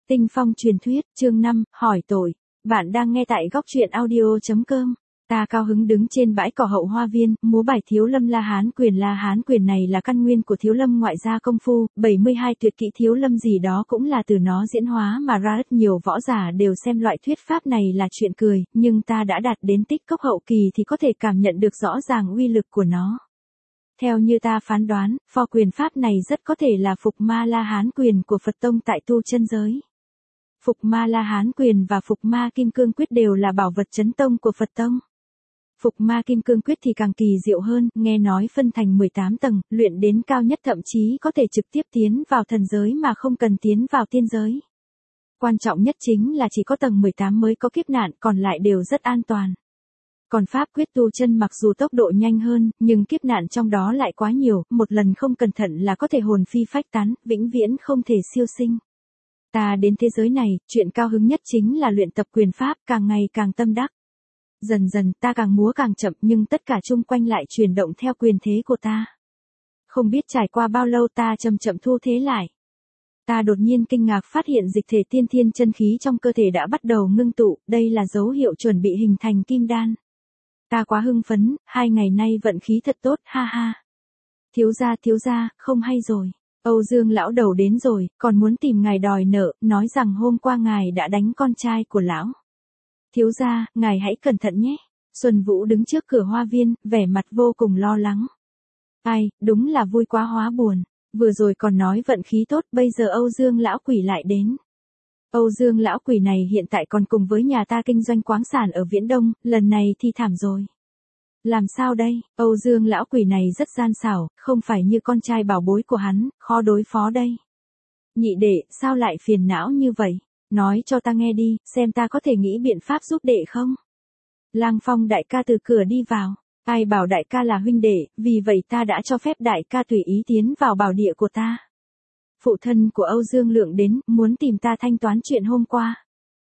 Tinh phong truyền thuyết, chương 5, hỏi tội. Bạn đang nghe tại góc truyện audio.com. Ta cao hứng đứng trên bãi cỏ hậu hoa viên, múa bài Thiếu Lâm La Hán Quyền. La Hán Quyền này là căn nguyên của Thiếu Lâm ngoại gia công phu, 72 tuyệt kỹ Thiếu Lâm gì đó cũng là từ nó diễn hóa mà ra. Rất nhiều võ giả đều xem loại thuyết pháp này là chuyện cười, nhưng ta đã đạt đến tích cốc hậu kỳ thì có thể cảm nhận được rõ ràng uy lực của nó. Theo như ta phán đoán, pho quyền pháp này rất có thể là Phục Ma La Hán Quyền của Phật Tông tại tu chân giới. Phục Ma La Hán Quyền và Phục Ma Kim Cương Quyết đều là bảo vật chấn tông của Phật Tông. Phục Ma Kim Cương Quyết thì càng kỳ diệu hơn, nghe nói phân thành 18 tầng, luyện đến cao nhất thậm chí có thể trực tiếp tiến vào thần giới mà không cần tiến vào tiên giới. Quan trọng nhất chính là chỉ có tầng 18 mới có kiếp nạn, còn lại đều rất an toàn. Còn pháp quyết tu chân mặc dù tốc độ nhanh hơn, nhưng kiếp nạn trong đó lại quá nhiều, một lần không cẩn thận là có thể hồn phi phách tán, vĩnh viễn không thể siêu sinh. Ta đến thế giới này, chuyện cao hứng nhất chính là luyện tập quyền pháp, càng ngày càng tâm đắc. Dần dần ta càng múa càng chậm, nhưng tất cả chung quanh lại chuyển động theo quyền thế của ta. Không biết trải qua bao lâu ta chậm chậm thu thế lại. Ta đột nhiên kinh ngạc phát hiện dịch thể tiên thiên chân khí trong cơ thể đã bắt đầu ngưng tụ, đây là dấu hiệu chuẩn bị hình thành kim đan. Ta quá hưng phấn, 2 ngày nay vận khí thật tốt, ha ha. Thiếu gia, không hay rồi. Âu Dương lão đầu đến rồi, còn muốn tìm ngài đòi nợ, nói rằng hôm qua ngài đã đánh con trai của lão. Thiếu gia, ngài hãy cẩn thận nhé. Xuân Vũ đứng trước cửa hoa viên, vẻ mặt vô cùng lo lắng. Ai, đúng là vui quá hóa buồn. Vừa rồi còn nói vận khí tốt, bây giờ Âu Dương lão quỷ lại đến. Âu Dương lão quỷ này hiện tại còn cùng với nhà ta kinh doanh khoáng sản ở Viễn Đông, lần này thì thảm rồi. Làm sao đây, Âu Dương lão quỷ này rất gian xảo, không phải như con trai bảo bối của hắn, khó đối phó đây. Nhị đệ, sao lại phiền não như vậy? Nói cho ta nghe đi, xem ta có thể nghĩ biện pháp giúp đệ không? Lang Phong đại ca từ cửa đi vào. Ai bảo đại ca là huynh đệ, vì vậy ta đã cho phép đại ca tùy ý tiến vào bảo địa của ta. Phụ thân của Âu Dương Lượng đến, muốn tìm ta thanh toán chuyện hôm qua.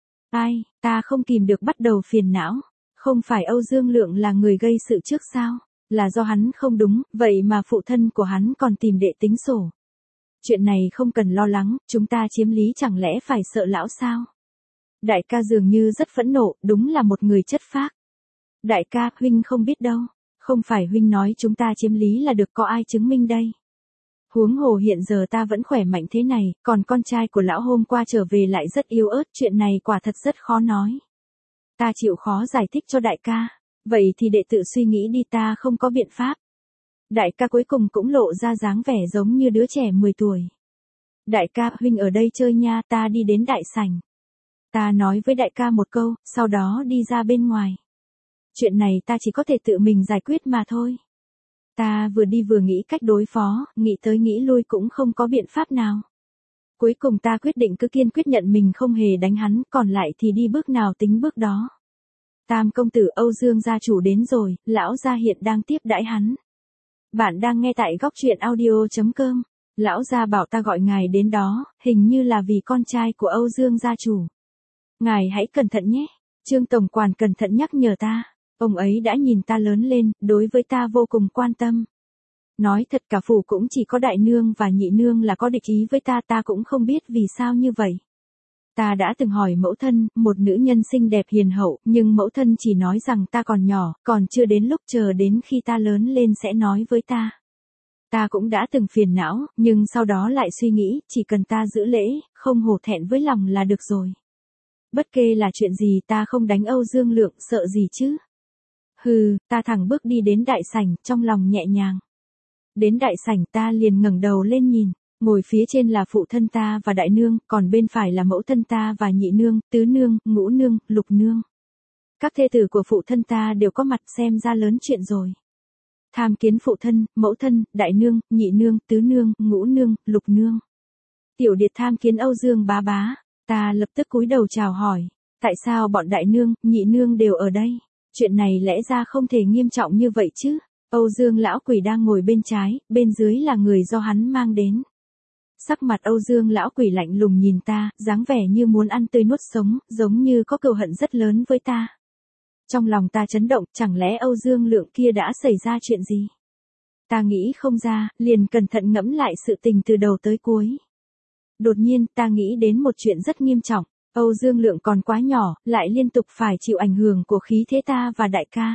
Ai, ta không kìm được bắt đầu phiền não. Không phải Âu Dương Lượng là người gây sự trước sao? Là do hắn không đúng, vậy mà phụ thân của hắn còn tìm đệ tính sổ. Chuyện này không cần lo lắng, chúng ta chiếm lý chẳng lẽ phải sợ lão sao? Đại ca dường như rất phẫn nộ, đúng là một người chất phác. Đại ca, huynh không biết đâu. Không phải huynh nói chúng ta chiếm lý là được, có ai chứng minh đây? Huống hồ hiện giờ ta vẫn khỏe mạnh thế này, còn con trai của lão hôm qua trở về lại rất yếu ớt, chuyện này quả thật rất khó nói. Ta chịu khó giải thích cho đại ca, vậy thì đệ tự suy nghĩ đi, ta không có biện pháp. Đại ca cuối cùng cũng lộ ra dáng vẻ giống như đứa trẻ 10 tuổi. Đại ca, huynh ở đây chơi nha, ta đi đến đại sảnh. Ta nói với đại ca một câu, sau đó đi ra bên ngoài. Chuyện này ta chỉ có thể tự mình giải quyết mà thôi. Ta vừa đi vừa nghĩ cách đối phó, nghĩ tới nghĩ lui cũng không có biện pháp nào. Cuối cùng ta quyết định cứ kiên quyết nhận mình không hề đánh hắn, còn lại thì đi bước nào tính bước đó. Tam công tử Âu Dương gia chủ đến rồi, lão gia hiện đang tiếp đãi hắn. Bạn đang nghe tại góc truyện audio.com. Lão gia bảo ta gọi ngài đến đó, hình như là vì con trai của Âu Dương gia chủ. Ngài hãy cẩn thận nhé. Trương tổng quản cẩn thận nhắc nhở ta. Ông ấy đã nhìn ta lớn lên, đối với ta vô cùng quan tâm. Nói thật cả phủ cũng chỉ có đại nương và nhị nương là có địch ý với ta, ta cũng không biết vì sao như vậy. Ta đã từng hỏi mẫu thân, một nữ nhân xinh đẹp hiền hậu, nhưng mẫu thân chỉ nói rằng ta còn nhỏ, còn chưa đến lúc, chờ đến khi ta lớn lên sẽ nói với ta. Ta cũng đã từng phiền não, nhưng sau đó lại suy nghĩ, chỉ cần ta giữ lễ, không hổ thẹn với lòng là được rồi. Bất kể là chuyện gì ta không đánh Âu Dương Lượng, sợ gì chứ? Hừ, ta thẳng bước đi đến đại sảnh, trong lòng nhẹ nhàng. Đến đại sảnh ta liền ngẩng đầu lên nhìn, ngồi phía trên là phụ thân ta và đại nương, còn bên phải là mẫu thân ta và nhị nương, tứ nương, ngũ nương, lục nương. Các thê tử của phụ thân ta đều có mặt, xem ra lớn chuyện rồi. Tham kiến phụ thân, mẫu thân, đại nương, nhị nương, tứ nương, ngũ nương, lục nương. Tiểu điệt tham kiến Âu Dương bá bá. Ta lập tức cúi đầu chào hỏi, tại sao bọn đại nương, nhị nương đều ở đây? Chuyện này lẽ ra không thể nghiêm trọng như vậy chứ. Âu Dương lão quỷ đang ngồi bên trái, bên dưới là người do hắn mang đến. Sắc mặt Âu Dương lão quỷ lạnh lùng nhìn ta, dáng vẻ như muốn ăn tươi nuốt sống, giống như có cừu hận rất lớn với ta. Trong lòng ta chấn động, chẳng lẽ Âu Dương Lượng kia đã xảy ra chuyện gì? Ta nghĩ không ra, liền cẩn thận ngẫm lại sự tình từ đầu tới cuối. Đột nhiên, ta nghĩ đến một chuyện rất nghiêm trọng. Âu Dương Lượng còn quá nhỏ, lại liên tục phải chịu ảnh hưởng của khí thế ta và đại ca.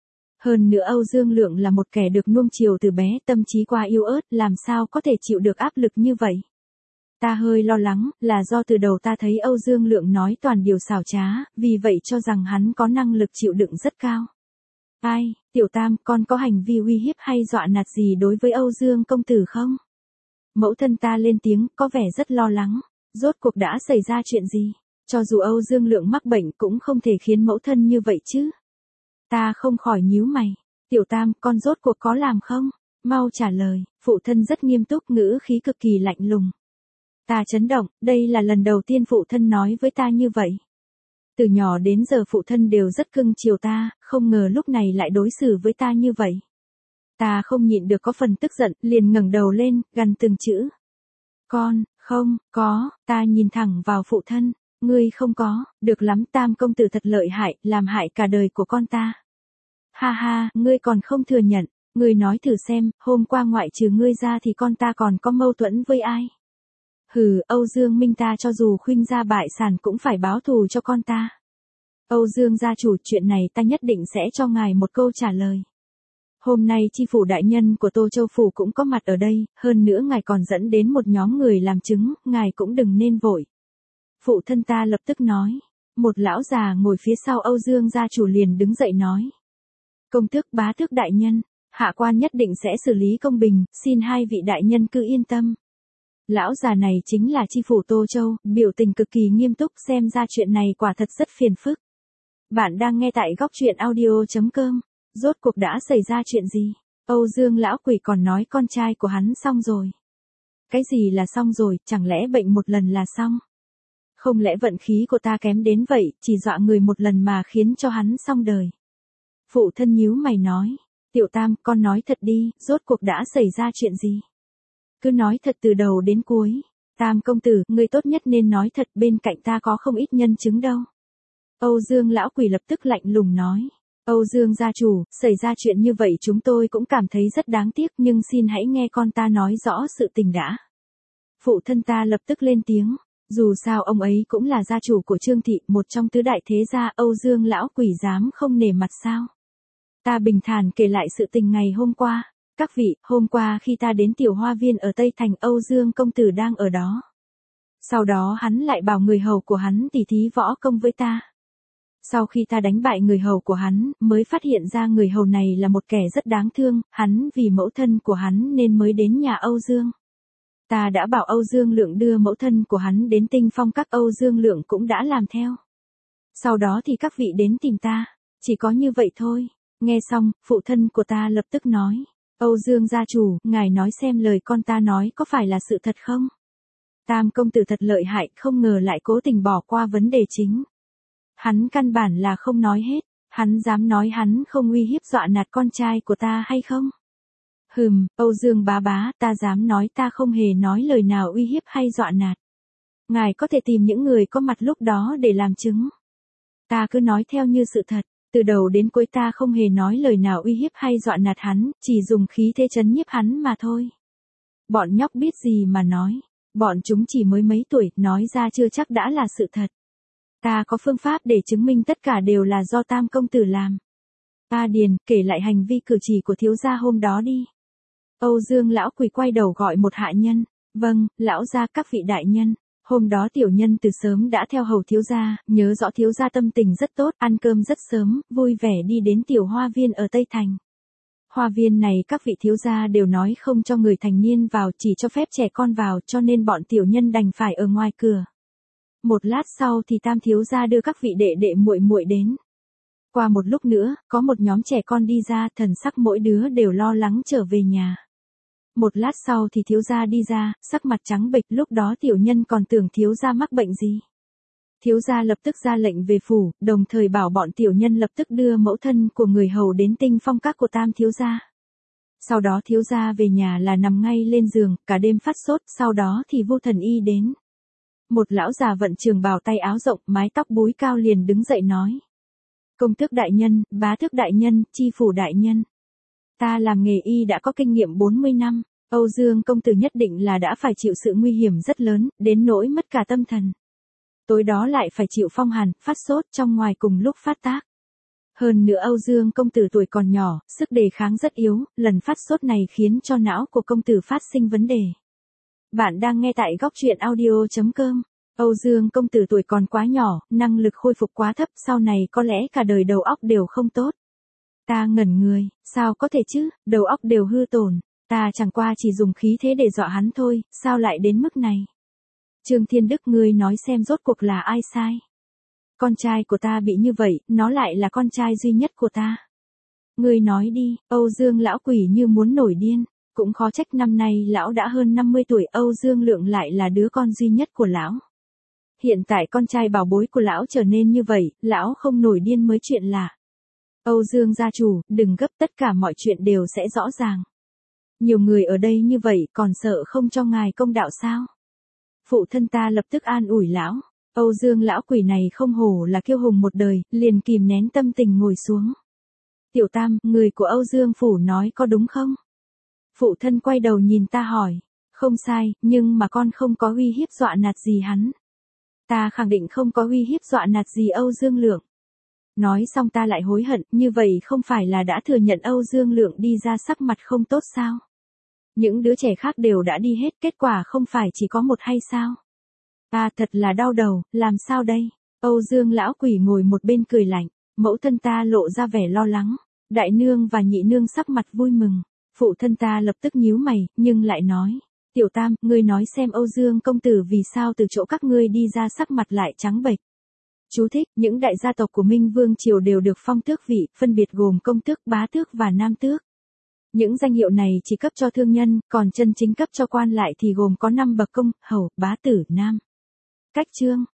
Hơn nữa Âu Dương Lượng là một kẻ được nuông chiều từ bé, tâm trí quá yếu ớt, làm sao có thể chịu được áp lực như vậy. Ta hơi lo lắng, là do từ đầu ta thấy Âu Dương Lượng nói toàn điều xảo trá, vì vậy cho rằng hắn có năng lực chịu đựng rất cao. Ai, Tiểu Tam, con có hành vi uy hiếp hay dọa nạt gì đối với Âu Dương công tử không? Mẫu thân ta lên tiếng, có vẻ rất lo lắng. Rốt cuộc đã xảy ra chuyện gì? Cho dù Âu Dương Lượng mắc bệnh cũng không thể khiến mẫu thân như vậy chứ. Ta không khỏi nhíu mày. Tiểu Tam, con rốt cuộc có làm không? Mau trả lời. Phụ thân rất nghiêm túc, ngữ khí cực kỳ lạnh lùng. Ta chấn động, đây là lần đầu tiên phụ thân nói với ta như vậy. Từ nhỏ đến giờ phụ thân đều rất cưng chiều ta, không ngờ lúc này lại đối xử với ta như vậy. Ta không nhịn được có phần tức giận, liền ngẩng đầu lên, gằn từng chữ. Con, không, có, ta nhìn thẳng vào phụ thân, ngươi không có, được lắm, Tam công tử thật lợi hại, làm hại cả đời của con ta. Ha ha, ngươi còn không thừa nhận, ngươi nói thử xem, hôm qua ngoại trừ ngươi ra thì con ta còn có mâu thuẫn với ai? Hừ, Âu Dương Minh ta cho dù khuynh gia bại sản cũng phải báo thù cho con ta. Âu Dương gia chủ, chuyện này ta nhất định sẽ cho ngài một câu trả lời. Hôm nay chi phủ đại nhân của Tô Châu Phủ cũng có mặt ở đây, hơn nữa ngài còn dẫn đến một nhóm người làm chứng, ngài cũng đừng nên vội. Phụ thân ta lập tức nói. Một lão già ngồi phía sau Âu Dương gia chủ liền đứng dậy nói. Công tước, bá tước đại nhân, hạ quan nhất định sẽ xử lý công bình, xin hai vị đại nhân cứ yên tâm. Lão già này chính là chi phủ Tô Châu, biểu tình cực kỳ nghiêm túc, xem ra chuyện này quả thật rất phiền phức. Bạn đang nghe tại góc truyện audio.com. Rốt cuộc đã xảy ra chuyện gì? Âu Dương lão quỷ còn nói con trai của hắn xong rồi. Cái gì là xong rồi, chẳng lẽ bệnh một lần là xong? Không lẽ vận khí của ta kém đến vậy, chỉ dọa người một lần mà khiến cho hắn xong đời. Phụ thân nhíu mày nói. Tiểu Tam, con nói thật đi, rốt cuộc đã xảy ra chuyện gì? Cứ nói thật từ đầu đến cuối. Tam công tử, ngươi tốt nhất nên nói thật, bên cạnh ta có không ít nhân chứng đâu. Âu Dương lão quỷ lập tức lạnh lùng nói. Âu Dương gia chủ, xảy ra chuyện như vậy chúng tôi cũng cảm thấy rất đáng tiếc, nhưng xin hãy nghe con ta nói rõ sự tình đã. Phụ thân ta lập tức lên tiếng. Dù sao ông ấy cũng là gia chủ của Trương Thị, một trong tứ đại thế gia, Âu Dương lão quỷ dám không nể mặt sao? Ta bình thản kể lại sự tình ngày hôm qua. Các vị, hôm qua khi ta đến tiểu hoa viên ở Tây Thành, Âu Dương công tử đang ở đó. Sau đó hắn lại bảo người hầu của hắn tỉ thí võ công với ta. Sau khi ta đánh bại người hầu của hắn, mới phát hiện ra người hầu này là một kẻ rất đáng thương, hắn vì mẫu thân của hắn nên mới đến nhà Âu Dương. Ta đã bảo Âu Dương Lượng đưa mẫu thân của hắn đến Tinh Phong Các, Âu Dương Lượng cũng đã làm theo. Sau đó thì các vị đến tìm ta, chỉ có như vậy thôi. Nghe xong, phụ thân của ta lập tức nói. Âu Dương gia chủ, ngài nói xem lời con ta nói có phải là sự thật không? Tam công tử thật lợi hại, không ngờ lại cố tình bỏ qua vấn đề chính. Hắn căn bản là không nói hết, hắn dám nói hắn không uy hiếp dọa nạt con trai của ta hay không? Âu Dương bá bá, ta dám nói ta không hề nói lời nào uy hiếp hay dọa nạt. Ngài có thể tìm những người có mặt lúc đó để làm chứng. Ta cứ nói theo như sự thật, từ đầu đến cuối ta không hề nói lời nào uy hiếp hay dọa nạt hắn, chỉ dùng khí thế trấn nhiếp hắn mà thôi. Bọn nhóc biết gì mà nói, bọn chúng chỉ mới mấy tuổi, nói ra chưa chắc đã là sự thật. Ta có phương pháp để chứng minh tất cả đều là do Tam công tử làm. Ta Điền, kể lại hành vi cử chỉ của thiếu gia hôm đó đi. Âu Dương lão quỷ quay đầu gọi một hạ nhân. Vâng, lão gia, các vị đại nhân. Hôm đó tiểu nhân từ sớm đã theo hầu thiếu gia, nhớ rõ thiếu gia tâm tình rất tốt, ăn cơm rất sớm, vui vẻ đi đến tiểu hoa viên ở Tây Thành. Hoa viên này các vị thiếu gia đều nói không cho người thành niên vào, chỉ cho phép trẻ con vào, cho nên bọn tiểu nhân đành phải ở ngoài cửa. Một lát sau thì Tam thiếu gia đưa các vị đệ đệ muội muội đến. Qua một lúc nữa, có một nhóm trẻ con đi ra, thần sắc mỗi đứa đều lo lắng trở về nhà. Một lát sau thì thiếu gia đi ra, sắc mặt trắng bệch, lúc đó tiểu nhân còn tưởng thiếu gia mắc bệnh gì. Thiếu gia lập tức ra lệnh về phủ, đồng thời bảo bọn tiểu nhân lập tức đưa mẫu thân của người hầu đến Tinh Phong Các của Tam thiếu gia. Sau đó thiếu gia về nhà là nằm ngay lên giường, cả đêm phát sốt, sau đó thì Vu Thần Y đến. Một lão già vận trường bào tay áo rộng, mái tóc búi cao liền đứng dậy nói. Công tước đại nhân, bá tước đại nhân, chi phủ đại nhân. Ta làm nghề y đã có kinh nghiệm 40 năm, Âu Dương công tử nhất định là đã phải chịu sự nguy hiểm rất lớn, đến nỗi mất cả tâm thần. Tối đó lại phải chịu phong hàn, phát sốt trong ngoài cùng lúc phát tác. Hơn nữa Âu Dương công tử tuổi còn nhỏ, sức đề kháng rất yếu, lần phát sốt này khiến cho não của công tử phát sinh vấn đề. Bạn đang nghe tại góc truyện audio.com. Âu Dương công tử tuổi còn quá nhỏ, năng lực khôi phục quá thấp, sau này có lẽ cả đời đầu óc đều không tốt. Ta ngẩn người, sao có thể chứ, đầu óc đều hư tổn, ta chẳng qua chỉ dùng khí thế để dọa hắn thôi, sao lại đến mức này? Trương Thiên Đức, ngươi nói xem rốt cuộc là ai sai? Con trai của ta bị như vậy, nó lại là con trai duy nhất của ta. Ngươi nói đi, Âu Dương lão quỷ như muốn nổi điên, cũng khó trách năm nay lão đã hơn 50 tuổi, Âu Dương Lượng lại là đứa con duy nhất của lão. Hiện tại con trai bảo bối của lão trở nên như vậy, lão không nổi điên mới chuyện lạ. Âu Dương gia chủ, đừng gấp, tất cả mọi chuyện đều sẽ rõ ràng. Nhiều người ở đây như vậy còn sợ không cho ngài công đạo sao? Phụ thân ta lập tức an ủi lão. Âu Dương lão quỷ này không hổ là kiêu hùng một đời, liền kìm nén tâm tình ngồi xuống. Tiểu Tam, người của Âu Dương phủ nói có đúng không? Phụ thân quay đầu nhìn ta hỏi. Không sai, nhưng mà con không có uy hiếp dọa nạt gì hắn. Ta khẳng định không có uy hiếp dọa nạt gì Âu Dương Lượng. Nói xong ta lại hối hận, như vậy không phải là đã thừa nhận Âu Dương Lượng đi ra sắc mặt không tốt sao? Những đứa trẻ khác đều đã đi hết, kết quả không phải chỉ có một hay sao? Thật là đau đầu, làm sao đây? Âu Dương lão quỷ ngồi một bên cười lạnh, mẫu thân ta lộ ra vẻ lo lắng, đại nương và nhị nương sắc mặt vui mừng, phụ thân ta lập tức nhíu mày, nhưng lại nói, Tiểu Tam, ngươi nói xem Âu Dương công tử vì sao từ chỗ các ngươi đi ra sắc mặt lại trắng bệch. Chú thích, những đại gia tộc của Minh Vương Triều đều được phong tước vị, phân biệt gồm công tước, bá tước và nam tước. Những danh hiệu này chỉ cấp cho thương nhân, còn chân chính cấp cho quan lại thì gồm có 5 bậc công, hầu, bá tử, nam. Cách chương,